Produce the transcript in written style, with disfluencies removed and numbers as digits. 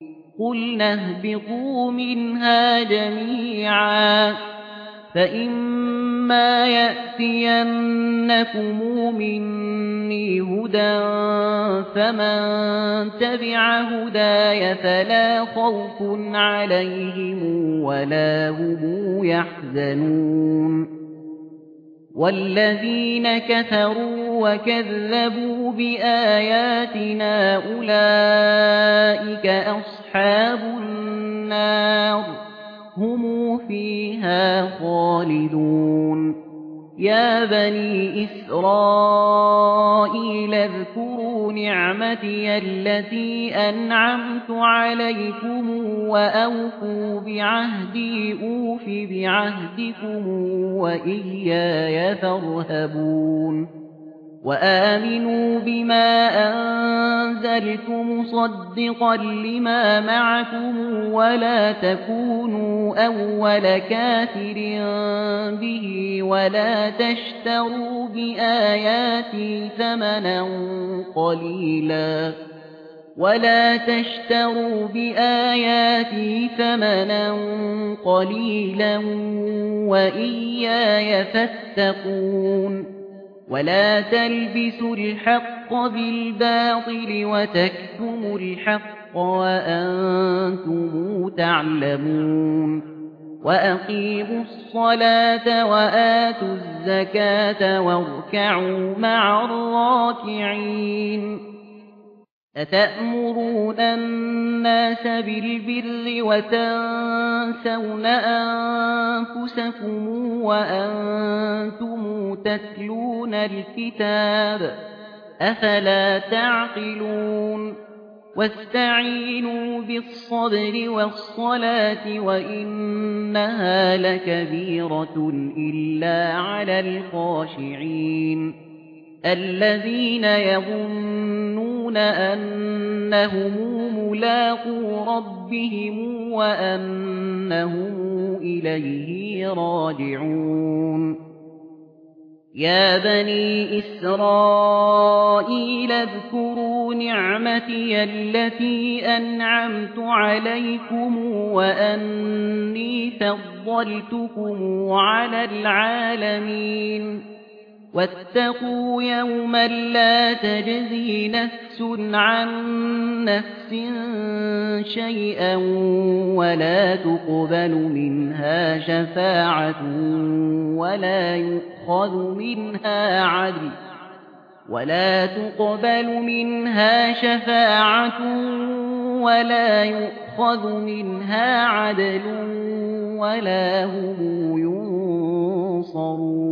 قُلْنَا اهْبِطُوا مِنْهَا جَمِيعًا فَإِمَّا يَأْتِيَنَّكُم مِّنِّي هُدًى فَمَن تَبِعَ هُدَايَ فَلَا خَوْفٌ عَلَيْهِمْ وَلَا هُمْ يَحْزَنُونَ وَالَّذِينَ كَفَرُوا وَكَذَّبُوا بِآيَاتِنَا أُولَئِكَ أَصْحَابُ النَّارِ هُمْ فِيهَا خَالِدُونَ يَا بَنِي إِسْرَائِيلَ اذْكُرُوا نِعْمَتِيَ الَّتِي أَنْعَمْتُ عَلَيْكُمْ وَأَوْفُوا بِعَهْدِي أُوفِ بِعَهْدِكُمْ وَإِيَّايَ فَارْهَبُونِ وَآمِنُوا بِمَا أَنزَلْتُ مُصَدِّقًا لِّمَا مَعَكُمْ وَلَا تَكُونُوا أَوَّلَ كَافِرٍ بِهِ وَلَا تَشْتَرُوا بِآيَاتِي ثَمَنًا قَلِيلًا وَإِيَّايَ فَاتَّقُونِ وَلَا تَلْبِسُوا الْحَقَّ بِالْبَاطِلِ وَتَكْتُمُوا الْحَقَّ وَأَنتُمْ تَعْلَمُونَ وَأَقِيمُوا الصَّلَاةَ وَآتُوا الزَّكَاةَ وَارْكَعُوا مَعَ الرَّاكِعِينَ أَتَأْمُرُونَ النَّاسَ بِالْبِرِّ وَتَنسَوْنَ أَنفُسَكُمْ وَأَنتُمْ تَتْلُونَ الْكِتَابَ أَفَلَا تَعْقِلُونَ وَاسْتَعِينُوا بِالصَّبْرِ وَالصَّلَاةِ وَإِنَّهَا لَكَبِيرَةٌ إِلَّا عَلَى الْخَاشِعِينَ الَّذِينَ يَظُنُّونَ أَنَّهُم مُّلَاقُو رَبِّهِمْ وَأَنَّهُمْ إِلَيْهِ رَاجِعُونَ يَا بَنِي إِسْرَائِيلَ اذْكُرُوا نِعْمَتِيَ الَّتِي أَنْعَمْتُ عَلَيْكُمْ وَأَنِّي فَضَّلْتُكُمْ عَلَى الْعَالَمِينَ وَاتَّقُوا يَوْمًا لَّا تَجْزِي نَفْسٌ عَن نَّفْسٍ شَيْئًا وَلَا تُقْبَلُ مِنْهَا شَفَاعَةٌ وَلَا يُؤْخَذُ مِنْهَا عَدْلٌ وَلَا هُمْ يُنصَرُونَ